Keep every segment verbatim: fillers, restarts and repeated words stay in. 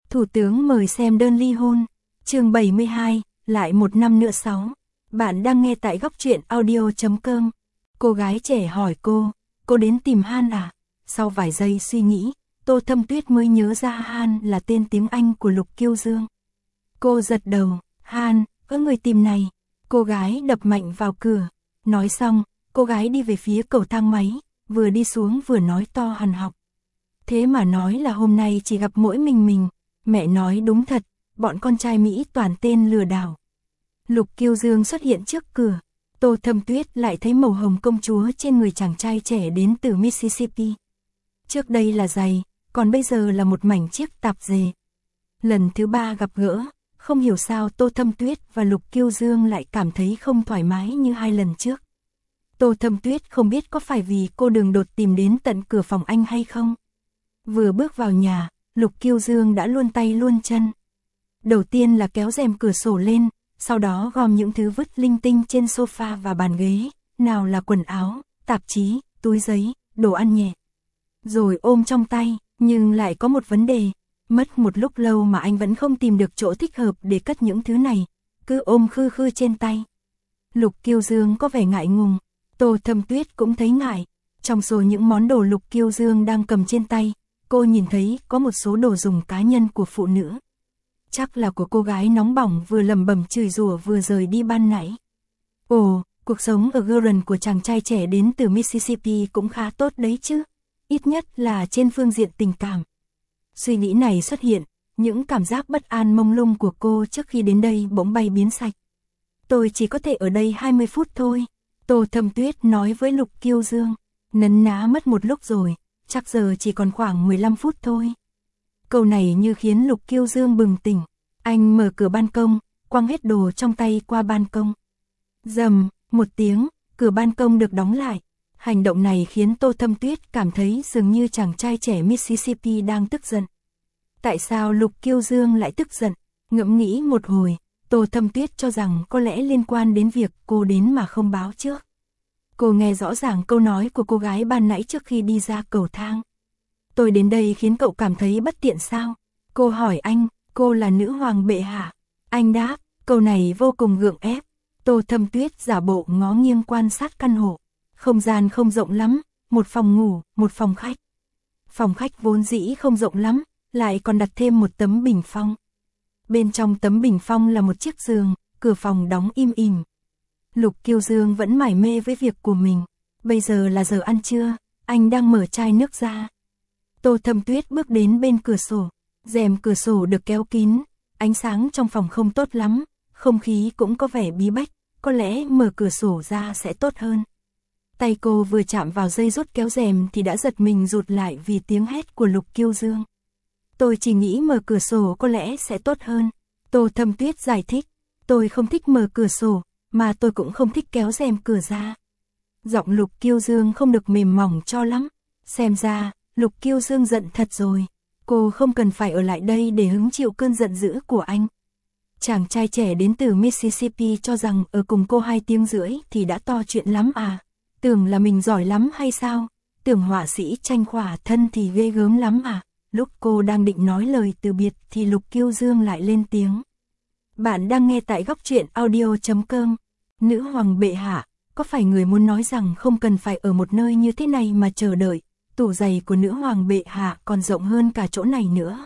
Thủ tướng mời xem đơn ly hôn. Chương bảy mươi hai, lại một năm nữa sáu. Bạn đang nghe tại góc truyện audio chấm com. Cô gái trẻ hỏi cô, cô đến tìm Han à? Sau vài giây suy nghĩ, Tô Thâm Tuyết mới nhớ ra Han là tên tiếng Anh của Lục Kiêu Dương. Cô giật đầu, Han, có người tìm này. Cô gái đập mạnh vào cửa. Nói xong, cô gái đi về phía cầu thang máy, vừa đi xuống vừa nói to hằn học. Thế mà nói là hôm nay chỉ gặp mỗi mình mình. Mẹ nói đúng thật, bọn con trai Mỹ toàn tên lừa đảo. Lục Kiêu Dương xuất hiện trước cửa. Tô Thâm Tuyết lại thấy màu hồng công chúa trên người chàng trai trẻ đến từ Mississippi. Trước đây là giày, còn bây giờ là một mảnh chiếc tạp dề. Lần thứ ba gặp gỡ, không hiểu sao Tô Thâm Tuyết và Lục Kiêu Dương lại cảm thấy không thoải mái như hai lần trước. Tô Thâm Tuyết không biết có phải vì cô đường đột tìm đến tận cửa phòng anh hay không. Vừa bước vào nhà, Lục Kiêu Dương đã luôn tay luôn chân. Đầu tiên là kéo rèm cửa sổ lên, sau đó gom những thứ vứt linh tinh trên sofa và bàn ghế, nào là quần áo, tạp chí, túi giấy, đồ ăn nhẹ. Rồi ôm trong tay, nhưng lại có một vấn đề, mất một lúc lâu mà anh vẫn không tìm được chỗ thích hợp để cất những thứ này, cứ ôm khư khư trên tay. Lục Kiêu Dương có vẻ ngại ngùng, Tô Thâm Tuyết cũng thấy ngại. Trong số những món đồ Lục Kiêu Dương đang cầm trên tay, cô nhìn thấy có một số đồ dùng cá nhân của phụ nữ. Chắc là của cô gái nóng bỏng vừa lẩm bẩm chửi rủa vừa rời đi ban nãy. Ồ, cuộc sống ở Garden của chàng trai trẻ đến từ Mississippi cũng khá tốt đấy chứ, ít nhất là trên phương diện tình cảm. Suy nghĩ này xuất hiện, những cảm giác bất an mông lung của cô trước khi đến đây bỗng bay biến sạch. Tôi chỉ có thể ở đây hai mươi phút thôi, Tô Thâm Tuyết nói với Lục Kiêu Dương. Nấn ná mất một lúc rồi, chắc giờ chỉ còn khoảng mười lăm phút thôi. Câu này như khiến Lục Kiêu Dương bừng tỉnh. Anh mở cửa ban công, quăng hết đồ trong tay qua ban công. Rầm, một tiếng, cửa ban công được đóng lại. Hành động này khiến Tô Thâm Tuyết cảm thấy dường như chàng trai trẻ Mississippi đang tức giận. Tại sao Lục Kiêu Dương lại tức giận? Ngẫm nghĩ một hồi, Tô Thâm Tuyết cho rằng có lẽ liên quan đến việc cô đến mà không báo trước. Cô nghe rõ ràng câu nói của cô gái ban nãy trước khi đi ra cầu thang. Tôi đến đây khiến cậu cảm thấy bất tiện sao? Cô hỏi anh, cô là nữ hoàng bệ hạ. Anh đáp, câu này vô cùng gượng ép. Tô Thâm Tuyết giả bộ ngó nghiêng quan sát căn hộ. Không gian không rộng lắm, một phòng ngủ, một phòng khách. Phòng khách vốn dĩ không rộng lắm, lại còn đặt thêm một tấm bình phong. Bên trong tấm bình phong là một chiếc giường, cửa phòng đóng im ỉm. Lục Kiêu Dương vẫn mải mê với việc của mình. Bây giờ là giờ ăn trưa, anh đang mở chai nước ra. Tô Thâm Tuyết bước đến bên cửa sổ. Rèm cửa sổ được kéo kín, ánh sáng trong phòng không tốt lắm, không khí cũng có vẻ bí bách, có lẽ mở cửa sổ ra sẽ tốt hơn. Tay cô vừa chạm vào dây rút kéo rèm thì đã giật mình rụt lại vì tiếng hét của Lục Kiêu Dương. Tôi chỉ nghĩ mở cửa sổ có lẽ sẽ tốt hơn. Tô Thâm Tuyết giải thích, tôi không thích mở cửa sổ, mà tôi cũng không thích kéo rèm cửa ra. Giọng Lục Kiêu Dương không được mềm mỏng cho lắm. Xem ra, Lục Kiêu Dương giận thật rồi. Cô không cần phải ở lại đây để hứng chịu cơn giận dữ của anh. Chàng trai trẻ đến từ Mississippi cho rằng ở cùng cô hai tiếng rưỡi thì đã to chuyện lắm à. Tưởng là mình giỏi lắm hay sao? Tưởng họa sĩ tranh khỏa thân thì ghê gớm lắm à? Lúc cô đang định nói lời từ biệt thì Lục Kiêu Dương lại lên tiếng. Bạn đang nghe tại góc truyện audio chấm com. Nữ hoàng bệ hạ, có phải người muốn nói rằng không cần phải ở một nơi như thế này mà chờ đợi? Tủ giày của nữ hoàng bệ hạ còn rộng hơn cả chỗ này nữa.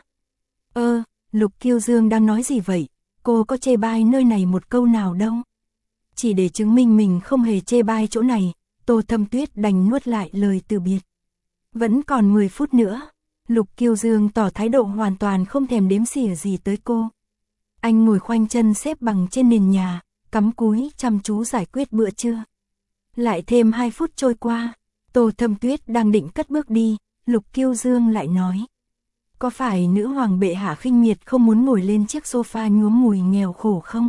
Ơ, Lục Kiêu Dương đang nói gì vậy? Cô có chê bai nơi này một câu nào đâu. Chỉ để chứng minh mình không hề chê bai chỗ này, Tô Thâm Tuyết đành nuốt lại lời từ biệt. Vẫn còn mười phút nữa. Lục Kiêu Dương tỏ thái độ hoàn toàn không thèm đếm xỉa gì tới cô. Anh ngồi khoanh chân xếp bằng trên nền nhà, cắm cúi chăm chú giải quyết bữa trưa. Lại thêm hai phút trôi qua. Tô Thâm Tuyết đang định cất bước đi, Lục Kiêu Dương lại nói. Có phải nữ hoàng bệ hạ khinh miệt không muốn ngồi lên chiếc sofa nhuốm mùi nghèo khổ không?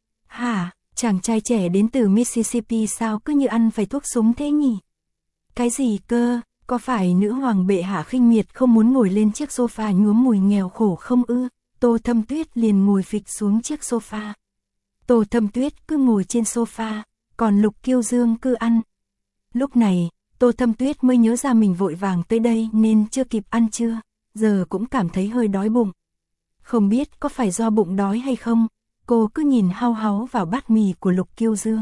Hả, chàng trai trẻ đến từ Mississippi sao cứ như ăn phải thuốc súng thế nhỉ? Cái gì cơ, có phải nữ hoàng bệ hạ khinh miệt không muốn ngồi lên chiếc sofa nhuốm mùi nghèo khổ không ư? Tô Thâm Tuyết liền ngồi phịch xuống chiếc sofa. Tô Thâm Tuyết cứ ngồi trên sofa, còn Lục Kiêu Dương cứ ăn. Lúc này, Tô Thâm Tuyết mới nhớ ra mình vội vàng tới đây nên chưa kịp ăn trưa, giờ cũng cảm thấy hơi đói bụng. Không biết có phải do bụng đói hay không, cô cứ nhìn hao háu vào bát mì của Lục Kiêu Dương.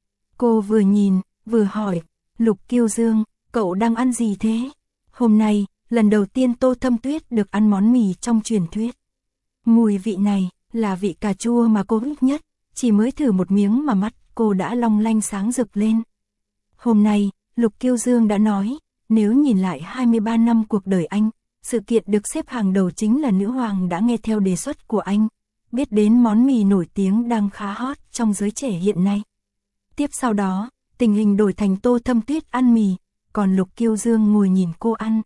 Cô vừa nhìn, vừa hỏi, Lục Kiêu Dương, cậu đang ăn gì thế? Hôm nay, lần đầu tiên Tô Thâm Tuyết được ăn món mì trong truyền thuyết. Mùi vị này, là vị cà chua mà cô thích nhất, chỉ mới thử một miếng mà mắt cô đã long lanh sáng rực lên. Hôm nay, Lục Kiêu Dương đã nói, nếu nhìn lại hai mươi ba năm cuộc đời anh, sự kiện được xếp hàng đầu chính là nữ hoàng đã nghe theo đề xuất của anh, biết đến món mì nổi tiếng đang khá hot trong giới trẻ hiện nay. Tiếp sau đó, tình hình đổi thành Tô Thâm Tuyết ăn mì, còn Lục Kiêu Dương ngồi nhìn cô ăn.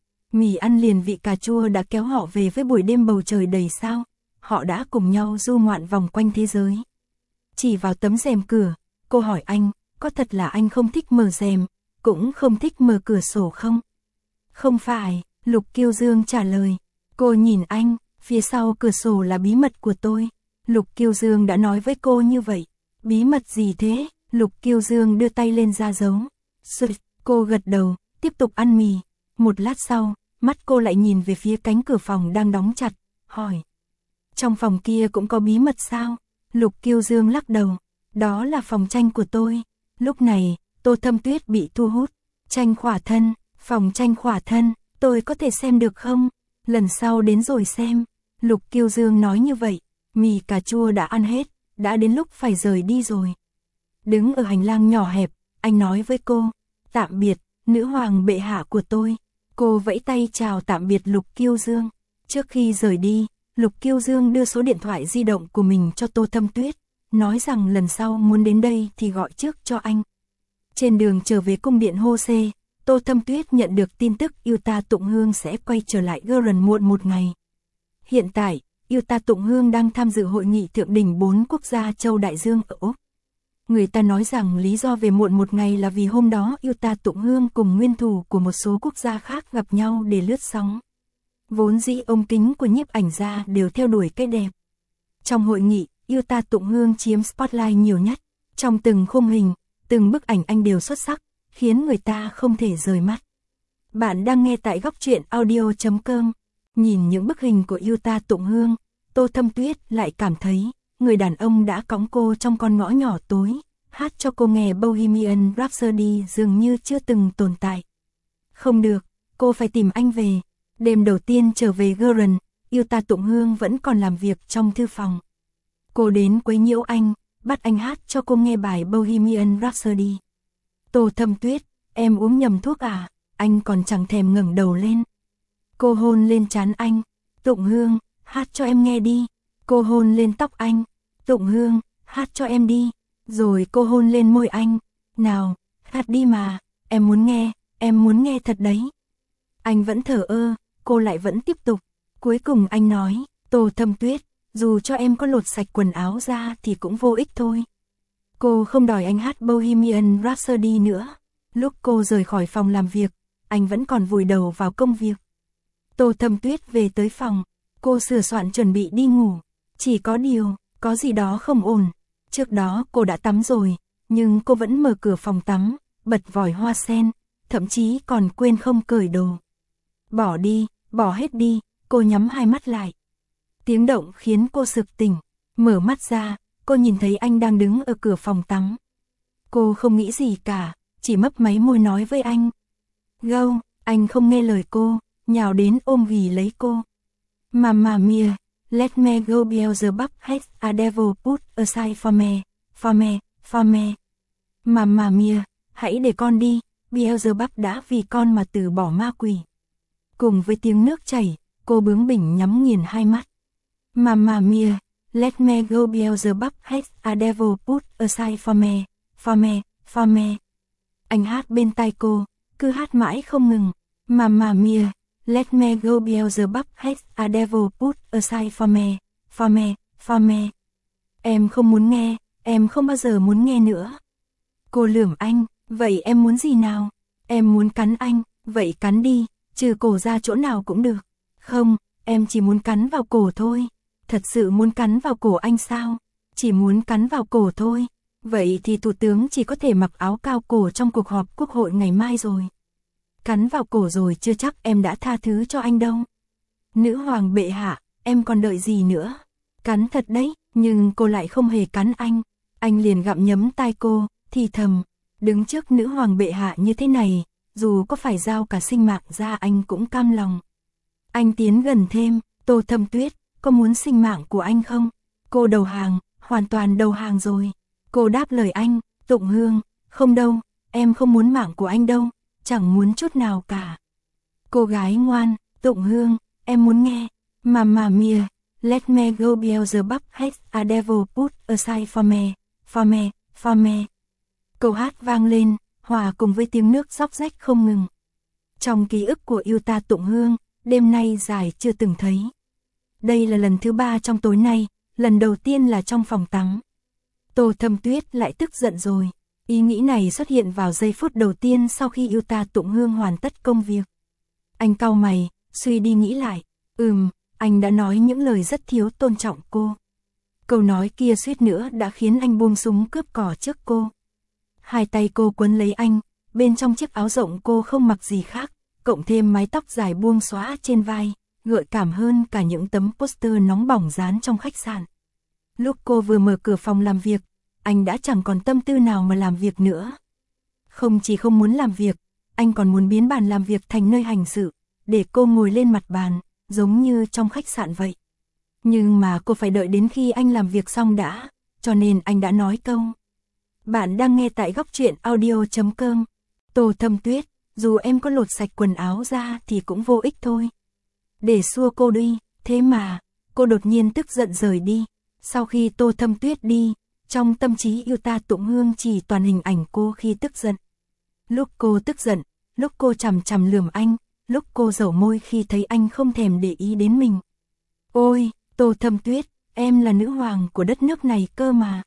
Mì ăn liền vị cà chua đã kéo họ về với buổi đêm bầu trời đầy sao, họ đã cùng nhau du ngoạn vòng quanh thế giới. Chỉ vào tấm rèm cửa, cô hỏi anh, có thật là anh không thích mở rèm, cũng không thích mở cửa sổ không? Không phải, Lục Kiêu Dương trả lời. Cô nhìn anh, phía sau cửa sổ là bí mật của tôi. Lục Kiêu Dương đã nói với cô như vậy. Bí mật gì thế? Lục Kiêu Dương đưa tay lên ra dấu. Sụt, cô gật đầu, tiếp tục ăn mì. Một lát sau, mắt cô lại nhìn về phía cánh cửa phòng đang đóng chặt, hỏi. Trong phòng kia cũng có bí mật sao? Lục Kiêu Dương lắc đầu. Đó là phòng tranh của tôi. Lúc này, Tô Thâm Tuyết bị thu hút. Tranh khỏa thân, phòng tranh khỏa thân, tôi có thể xem được không? Lần sau đến rồi xem. Lục Kiêu Dương nói như vậy, mì cà chua đã ăn hết, đã đến lúc phải rời đi rồi. Đứng ở hành lang nhỏ hẹp, anh nói với cô, tạm biệt, nữ hoàng bệ hạ của tôi. Cô vẫy tay chào tạm biệt Lục Kiêu Dương. Trước khi rời đi, Lục Kiêu Dương đưa số điện thoại di động của mình cho Tô Thâm Tuyết, nói rằng lần sau muốn đến đây thì gọi trước cho anh. Trên đường trở về cung điện Hô Xê, Tô Thâm Tuyết nhận được tin tức Yuta Tụng Hương sẽ quay trở lại Gurren muộn một ngày. Hiện tại, Yuta Tụng Hương đang tham dự hội nghị thượng đỉnh bốn quốc gia châu Đại Dương ở Úc. Người ta nói rằng lý do về muộn một ngày là vì hôm đó Yuta Tụng Hương cùng nguyên thủ của một số quốc gia khác gặp nhau để lướt sóng. Vốn dĩ ống kính của nhiếp ảnh gia đều theo đuổi cái đẹp. Trong hội nghị, Yuta Tụng Hương chiếm spotlight nhiều nhất. Trong từng khung hình, từng bức ảnh anh đều xuất sắc, khiến người ta không thể rời mắt. Bạn đang nghe tại góc truyện audio chấm com. Nhìn những bức hình của Yuta Tụng Hương, Tô Thâm Tuyết lại cảm thấy, người đàn ông đã cõng cô trong con ngõ nhỏ tối, hát cho cô nghe Bohemian Rhapsody dường như chưa từng tồn tại. Không được, cô phải tìm anh về. Đêm đầu tiên trở về Gurren, Yuta Tụng Hương vẫn còn làm việc trong thư phòng. Cô đến quấy nhiễu anh, bắt anh hát cho cô nghe bài Bohemian Rhapsody. Tô Thâm Tuyết, em uống nhầm thuốc à? Anh còn chẳng thèm ngẩng đầu lên. Cô hôn lên trán anh. Tụng Hương, hát cho em nghe đi. Cô hôn lên tóc anh. Tụng Hương, hát cho em đi. Rồi cô hôn lên môi anh. Nào, hát đi mà, em muốn nghe, em muốn nghe thật đấy. Anh vẫn thờ ơ, cô lại vẫn tiếp tục. Cuối cùng anh nói, Tô Thâm Tuyết, dù cho em có lột sạch quần áo ra thì cũng vô ích thôi. Cô không đòi anh hát Bohemian Rhapsody nữa. Lúc cô rời khỏi phòng làm việc, anh vẫn còn vùi đầu vào công việc. Tô Thâm Tuyết về tới phòng, cô sửa soạn chuẩn bị đi ngủ. Chỉ có điều, có gì đó không ổn. Trước đó cô đã tắm rồi, nhưng cô vẫn mở cửa phòng tắm, bật vòi hoa sen, thậm chí còn quên không cởi đồ. Bỏ đi, bỏ hết đi, cô nhắm hai mắt lại. Tiếng động khiến cô sực tỉnh, mở mắt ra, cô nhìn thấy anh đang đứng ở cửa phòng tắm. Cô không nghĩ gì cả, chỉ mấp máy môi nói với anh. Gâu, anh không nghe lời cô, nhào đến ôm ghì lấy cô. Mamma mia, let me go Beelzebub has a devil put aside for me, for me, for me. Mamma mia, hãy để con đi, Beelzebub đã vì con mà từ bỏ ma quỷ. Cùng với tiếng nước chảy, cô bướng bỉnh nhắm nghiền hai mắt. Mamma mia, let me go Beelzebub has a devil put aside for me, for me, for me. Anh hát bên tai cô, cứ hát mãi không ngừng. Mamma mia, let me go Beelzebub has a devil put aside for me, for me, for me. Em không muốn nghe, em không bao giờ muốn nghe nữa. Cô lườm anh, vậy em muốn gì nào? Em muốn cắn anh, vậy cắn đi, trừ cổ ra chỗ nào cũng được. Không, em chỉ muốn cắn vào cổ thôi. Thật sự muốn cắn vào cổ anh sao? Chỉ muốn cắn vào cổ thôi. Vậy thì Thủ tướng chỉ có thể mặc áo cao cổ trong cuộc họp quốc hội ngày mai rồi. Cắn vào cổ rồi chưa chắc em đã tha thứ cho anh đâu. Nữ hoàng bệ hạ, em còn đợi gì nữa? Cắn thật đấy, nhưng cô lại không hề cắn anh. Anh liền gặm nhấm tai cô, thì thầm, đứng trước nữ hoàng bệ hạ như thế này, dù có phải giao cả sinh mạng ra anh cũng cam lòng. Anh tiến gần thêm, Tô Thâm Tuyết, có muốn sinh mạng của anh không? Cô đầu hàng, hoàn toàn đầu hàng rồi. Cô đáp lời anh, Tụng Hương, không đâu, em không muốn mạng của anh đâu, chẳng muốn chút nào cả. Cô gái ngoan, Tụng Hương, em muốn nghe, Mamma mia, let me go Beelzebub has a devil put aside for me, for me, for me. Câu hát vang lên, hòa cùng với tiếng nước róc rách không ngừng. Trong ký ức của yêu ta Tụng Hương, đêm nay dài chưa từng thấy. Đây là lần thứ ba trong tối nay, lần đầu tiên là trong phòng tắm. Tô Thâm Tuyết lại tức giận rồi. Ý nghĩ này xuất hiện vào giây phút đầu tiên sau khi yêu ta Tụng Hương hoàn tất công việc. Anh cau mày, suy đi nghĩ lại. Ừm, anh đã nói những lời rất thiếu tôn trọng cô. Câu nói kia suýt nữa đã khiến anh buông súng cướp cỏ trước cô. Hai tay cô quấn lấy anh, bên trong chiếc áo rộng cô không mặc gì khác, cộng thêm mái tóc dài buông xõa trên vai, gợi cảm hơn cả những tấm poster nóng bỏng dán trong khách sạn. Lúc cô vừa mở cửa phòng làm việc, anh đã chẳng còn tâm tư nào mà làm việc nữa. Không chỉ không muốn làm việc, anh còn muốn biến bàn làm việc thành nơi hành sự, để cô ngồi lên mặt bàn, giống như trong khách sạn vậy. Nhưng mà cô phải đợi đến khi anh làm việc xong đã, cho nên anh đã nói câu. Bạn đang nghe tại góc truyện audio chấm com. Tô Thâm Tuyết, dù em có lột sạch quần áo ra thì cũng vô ích thôi. Để xua cô đi, thế mà, cô đột nhiên tức giận rời đi. Sau khi Tô Thâm Tuyết đi, trong tâm trí yêu ta Tụng Hương chỉ toàn hình ảnh cô khi tức giận. Lúc cô tức giận, lúc cô chằm chằm lườm anh, lúc cô dẩu môi khi thấy anh không thèm để ý đến mình. Ôi, Tô Thâm Tuyết, em là nữ hoàng của đất nước này cơ mà.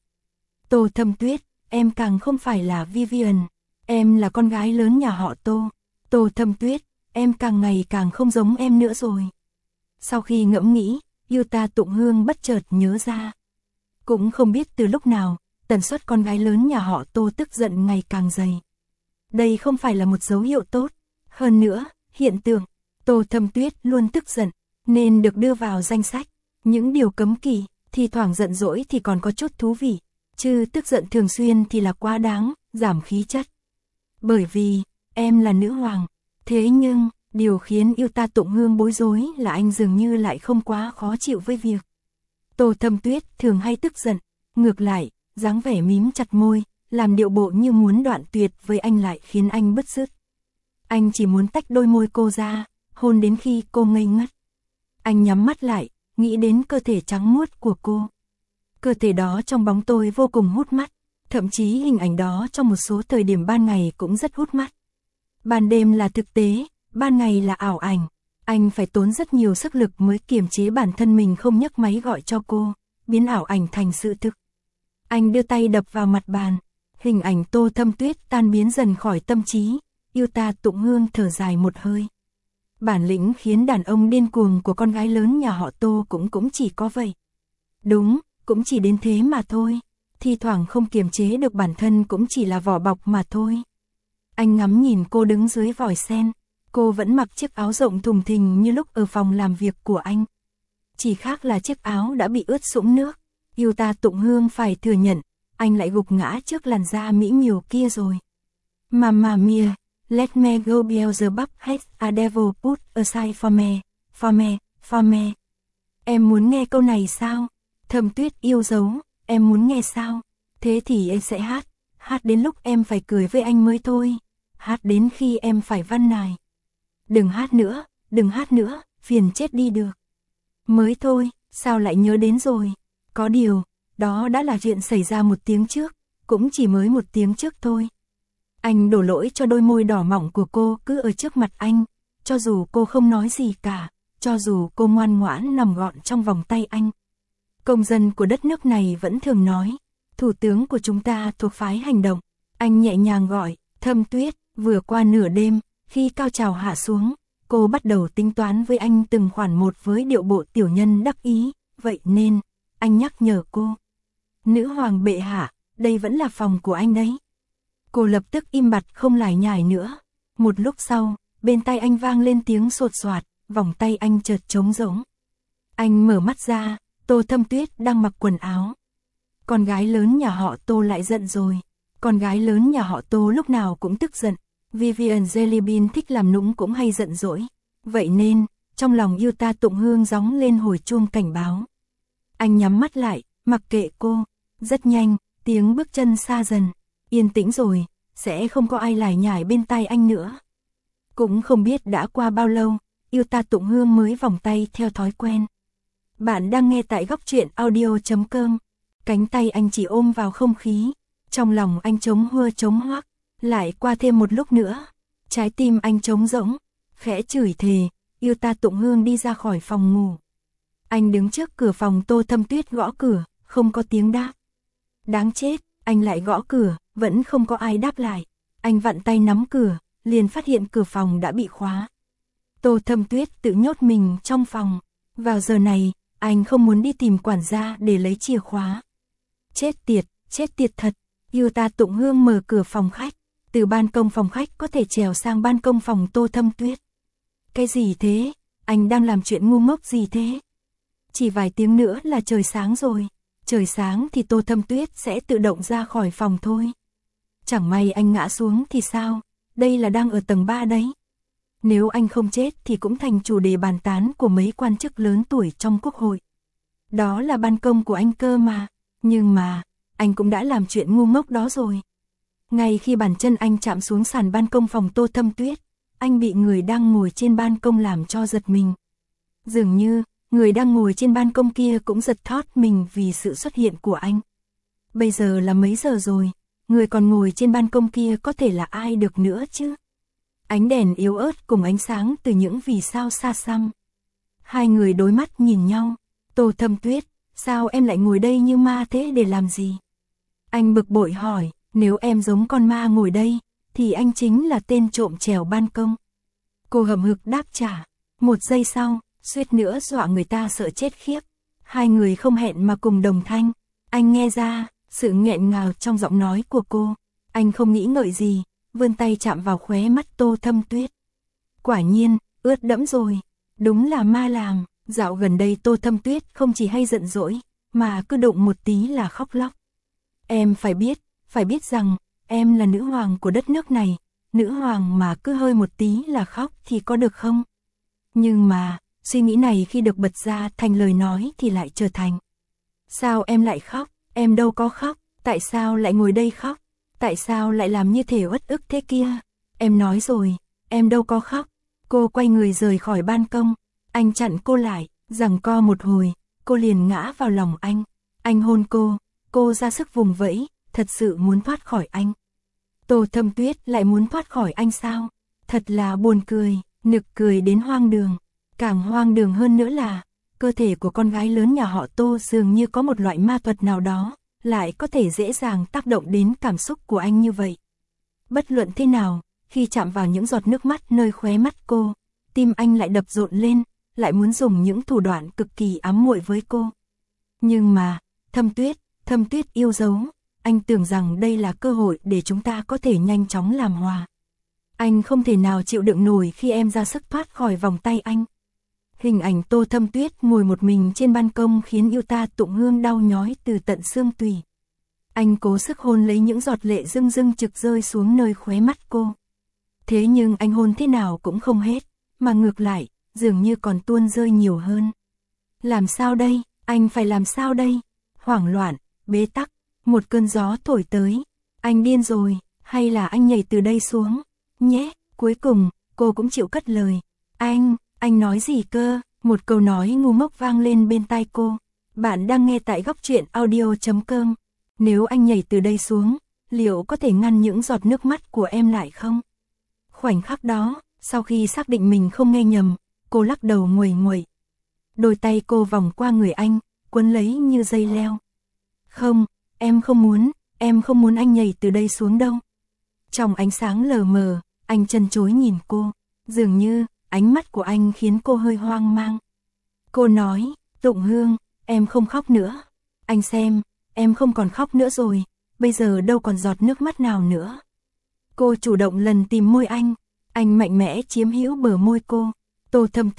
Tô Thâm Tuyết, em càng không phải là Vivian, em là con gái lớn nhà họ Tô. Tô Thâm Tuyết, em càng ngày càng không giống em nữa rồi. Sau khi ngẫm nghĩ, yêu ta Tụng Hương bất chợt nhớ ra. Cũng không biết từ lúc nào, tần suất con gái lớn nhà họ Tô tức giận ngày càng dày. Đây không phải là một dấu hiệu tốt. Hơn nữa, hiện tượng Tô Thâm Tuyết luôn tức giận, nên được đưa vào danh sách. Những điều cấm kỵ, thì thoảng giận dỗi thì còn có chút thú vị, chứ tức giận thường xuyên thì là quá đáng, giảm khí chất. Bởi vì, em là nữ hoàng. Thế nhưng, điều khiến yêu ta Tụng Hương bối rối là anh dường như lại không quá khó chịu với việc. Tô Thâm Tuyết thường hay tức giận, ngược lại, dáng vẻ mím chặt môi, làm điệu bộ như muốn đoạn tuyệt với anh lại khiến anh bứt rứt. Anh chỉ muốn tách đôi môi cô ra, hôn đến khi cô ngây ngất. Anh nhắm mắt lại, nghĩ đến cơ thể trắng muốt của cô. Cơ thể đó trong bóng tối vô cùng hút mắt, thậm chí hình ảnh đó trong một số thời điểm ban ngày cũng rất hút mắt. Ban đêm là thực tế, ban ngày là ảo ảnh. Anh phải tốn rất nhiều sức lực mới kiềm chế bản thân mình không nhấc máy gọi cho cô, biến ảo ảnh thành sự thực. Anh đưa tay đập vào mặt bàn, hình ảnh Tô Thâm Tuyết tan biến dần khỏi tâm trí, yêu ta Tụng Hương thở dài một hơi. Bản lĩnh khiến đàn ông điên cuồng của con gái lớn nhà họ Tô cũng cũng chỉ có vậy. Đúng, cũng chỉ đến thế mà thôi, thi thoảng không kiềm chế được bản thân cũng chỉ là vỏ bọc mà thôi. Anh ngắm nhìn cô đứng dưới vòi sen, cô vẫn mặc chiếc áo rộng thùng thình như lúc ở phòng làm việc của anh. Chỉ khác là chiếc áo đã bị ướt sũng nước, yêu ta Tụng Hương phải thừa nhận, anh lại gục ngã trước làn da mỹ miều kia rồi. Mamma mia, let me go Beelzebub has a devil put aside for me, for me, for me. Em muốn nghe câu này sao? Thâm Tuyết yêu dấu, em muốn nghe sao? Thế thì em sẽ hát, hát đến lúc em phải cười với anh mới thôi, hát đến khi em phải văn nài. Đừng hát nữa, đừng hát nữa, phiền chết đi được. Mới thôi, sao lại nhớ đến rồi? Có điều, đó đã là chuyện xảy ra một tiếng trước, cũng chỉ mới một tiếng trước thôi. Anh đổ lỗi cho đôi môi đỏ mỏng của cô cứ ở trước mặt anh, cho dù cô không nói gì cả, cho dù cô ngoan ngoãn nằm gọn trong vòng tay anh. Công dân của đất nước này vẫn thường nói, thủ tướng của chúng ta thuộc phái hành động. Anh nhẹ nhàng gọi, Thâm Tuyết, vừa qua nửa đêm, khi cao trào hạ xuống, cô bắt đầu tính toán với anh từng khoản một với điệu bộ tiểu nhân đắc ý, vậy nên, anh nhắc nhở cô. Nữ hoàng bệ hạ, đây vẫn là phòng của anh đấy. Cô lập tức im bặt không lải nhải nữa. Một lúc sau, bên tai anh vang lên tiếng sột soạt, vòng tay anh chợt trống rỗng. Anh mở mắt ra, Tô Thâm Tuyết đang mặc quần áo. Con gái lớn nhà họ Tô lại giận rồi. Con gái lớn nhà họ Tô lúc nào cũng tức giận. Vivian Jellybean thích làm nũng cũng hay giận dỗi. Vậy nên, trong lòng Yuta Tụng Hương gióng lên hồi chuông cảnh báo. Anh nhắm mắt lại, mặc kệ cô. Rất nhanh, tiếng bước chân xa dần. Yên tĩnh rồi, sẽ không có ai lải nhải bên tai anh nữa. Cũng không biết đã qua bao lâu, Yuta Tụng Hương mới vòng tay theo thói quen. Bạn đang nghe tại góc truyện audio chấm com. Cánh tay anh chỉ ôm vào không khí. Trong lòng anh trống hua trống hoác. Lại qua thêm một lúc nữa. Trái tim anh trống rỗng. Khẽ chửi thề, Yuta Tụng Hương đi ra khỏi phòng ngủ. Anh đứng trước cửa phòng Tô Thâm Tuyết gõ cửa, không có tiếng đáp. Đáng chết, anh lại gõ cửa, vẫn không có ai đáp lại. Anh vặn tay nắm cửa, liền phát hiện cửa phòng đã bị khóa. Tô Thâm Tuyết tự nhốt mình trong phòng. Vào giờ này, anh không muốn đi tìm quản gia để lấy chìa khóa. Chết tiệt, chết tiệt thật. Yuta Tụng Hương mở cửa phòng khách. Từ ban công phòng khách có thể trèo sang ban công phòng Tô Thâm Tuyết. Cái gì thế? Anh đang làm chuyện ngu ngốc gì thế? Chỉ vài tiếng nữa là trời sáng rồi. Trời sáng thì Tô Thâm Tuyết sẽ tự động ra khỏi phòng thôi. Chẳng may anh ngã xuống thì sao? Đây là đang ở tầng ba đấy. Nếu anh không chết thì cũng thành chủ đề bàn tán của mấy quan chức lớn tuổi trong quốc hội. Đó là ban công của anh cơ mà. Nhưng mà, anh cũng đã làm chuyện ngu ngốc đó rồi. Ngay khi bàn chân anh chạm xuống sàn ban công phòng Tô Thâm Tuyết, anh bị người đang ngồi trên ban công làm cho giật mình. Dường như, người đang ngồi trên ban công kia cũng giật thót mình vì sự xuất hiện của anh. Bây giờ là mấy giờ rồi, người còn ngồi trên ban công kia có thể là ai được nữa chứ? Ánh đèn yếu ớt cùng ánh sáng từ những vì sao xa xăm. Hai người đối mắt nhìn nhau. Tô Thâm Tuyết, sao em lại ngồi đây như ma thế để làm gì? Anh bực bội hỏi, nếu em giống con ma ngồi đây, thì anh chính là tên trộm trèo ban công. Cô hậm hực đáp trả. Một giây sau, suýt nữa dọa người ta sợ chết khiếp. Hai người không hẹn mà cùng đồng thanh. Anh nghe ra sự nghẹn ngào trong giọng nói của cô. Anh không nghĩ ngợi gì, vươn tay chạm vào khóe mắt Tô Thâm Tuyết. Quả nhiên, ướt đẫm rồi. Đúng là ma làm. Dạo gần đây Tô Thâm Tuyết không chỉ hay giận dỗi, mà cứ đụng một tí là khóc lóc. Em phải biết, phải biết rằng, em là nữ hoàng của đất nước này. Nữ hoàng mà cứ hơi một tí là khóc thì có được không? Nhưng mà, suy nghĩ này khi được bật ra thành lời nói thì lại trở thành. Sao em lại khóc? Em đâu có khóc. Tại sao lại ngồi đây khóc? Tại sao lại làm như thể uất ức thế kia? Em nói rồi, em đâu có khóc. Cô quay người rời khỏi ban công. Anh chặn cô lại, giằng co một hồi, cô liền ngã vào lòng anh. Anh hôn cô, cô ra sức vùng vẫy, thật sự muốn thoát khỏi anh. Tô Thâm Tuyết lại muốn thoát khỏi anh sao? Thật là buồn cười, nực cười đến hoang đường. Càng hoang đường hơn nữa là, cơ thể của con gái lớn nhà họ Tô dường như có một loại ma thuật nào đó, lại có thể dễ dàng tác động đến cảm xúc của anh như vậy. Bất luận thế nào, khi chạm vào những giọt nước mắt nơi khóe mắt cô, tim anh lại đập rộn lên, lại muốn dùng những thủ đoạn cực kỳ ám muội với cô. Nhưng mà, Thâm Tuyết, Thâm Tuyết yêu dấu, anh tưởng rằng đây là cơ hội để chúng ta có thể nhanh chóng làm hòa. Anh không thể nào chịu đựng nổi khi em ra sức thoát khỏi vòng tay anh. Hình ảnh Tô Thâm Tuyết ngồi một mình trên ban công khiến Yuta Tụng Hương đau nhói từ tận xương tủy. Anh cố sức hôn lấy những giọt lệ rưng rưng trực rơi xuống nơi khóe mắt cô. Thế nhưng anh hôn thế nào cũng không hết, mà ngược lại, dường như còn tuôn rơi nhiều hơn. Làm sao đây? Anh phải làm sao đây? Hoảng loạn, bế tắc, một cơn gió thổi tới. Anh điên rồi, hay là anh nhảy từ đây xuống? Nhé, cuối cùng, cô cũng chịu cất lời. Anh, anh nói gì cơ? Một câu nói ngu ngốc vang lên bên tai cô. Bạn đang nghe tại góc truyện audio chấm com. Nếu anh nhảy từ đây xuống, liệu có thể ngăn những giọt nước mắt của em lại không? Khoảnh khắc đó, sau khi xác định mình không nghe nhầm, cô lắc đầu nguầy nguậy. Đôi tay cô vòng qua người anh, quấn lấy như dây leo. Không, em không muốn, em không muốn anh nhảy từ đây xuống đâu. Trong ánh sáng lờ mờ, anh chân chối nhìn cô. Dường như, ánh mắt của anh khiến cô hơi hoang mang. Cô nói, Tụng Hương, em không khóc nữa. Anh xem, em không còn khóc nữa rồi, bây giờ đâu còn giọt nước mắt nào nữa. Cô chủ động lần tìm môi anh, anh mạnh mẽ chiếm hữu bờ môi cô. Tô Thâm Tuyết,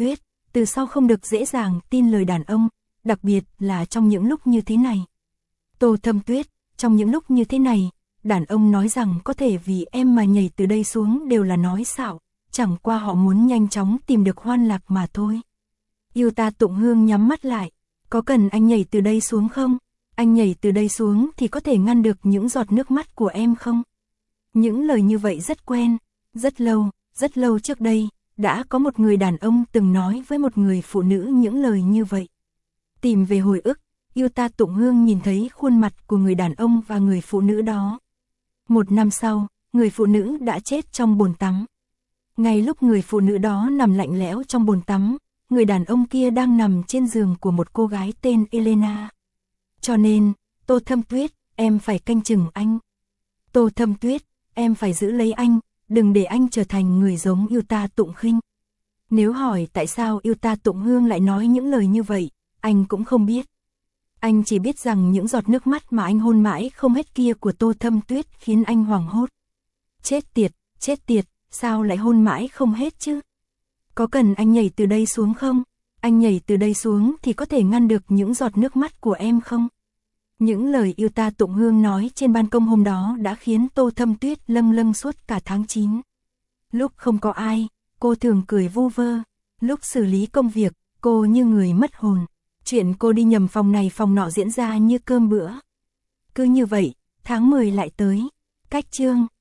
từ sau không được dễ dàng tin lời đàn ông, đặc biệt là trong những lúc như thế này. Tô Thâm Tuyết, trong những lúc như thế này, đàn ông nói rằng có thể vì em mà nhảy từ đây xuống đều là nói xạo, chẳng qua họ muốn nhanh chóng tìm được Hoan Lạc mà thôi. Yêu Ta Tụng Hương nhắm mắt lại, có cần anh nhảy từ đây xuống không? Anh nhảy từ đây xuống thì có thể ngăn được những giọt nước mắt của em không? Những lời như vậy rất quen, rất lâu, rất lâu trước đây, đã có một người đàn ông từng nói với một người phụ nữ những lời như vậy. Tìm về hồi ức, Yêu Ta Tụng Hương nhìn thấy khuôn mặt của người đàn ông và người phụ nữ đó. Một năm sau, người phụ nữ đã chết trong bồn tắm. Ngay lúc người phụ nữ đó nằm lạnh lẽo trong bồn tắm, người đàn ông kia đang nằm trên giường của một cô gái tên Elena. Cho nên, Tô Thâm Tuyết, em phải canh chừng anh. Tô Thâm Tuyết, em phải giữ lấy anh, đừng để anh trở thành người giống Yêu Ta Tụng Khinh. Nếu hỏi tại sao Yêu Ta Tụng Hương lại nói những lời như vậy, anh cũng không biết. Anh chỉ biết rằng những giọt nước mắt mà anh hôn mãi không hết kia của Tô Thâm Tuyết khiến anh hoảng hốt. Chết tiệt, chết tiệt, sao lại hôn mãi không hết chứ? Có cần anh nhảy từ đây xuống không? Anh nhảy từ đây xuống thì có thể ngăn được những giọt nước mắt của em không? Những lời Yêu Ta Tụng Hương nói trên ban công hôm đó đã khiến Tô Thâm Tuyết lâng lâng suốt cả tháng chín. Lúc không có ai, cô thường cười vu vơ. Lúc xử lý công việc, cô như người mất hồn. Chuyện cô đi nhầm phòng này phòng nọ diễn ra như cơm bữa. Cứ như vậy, tháng mười lại tới. Cách chương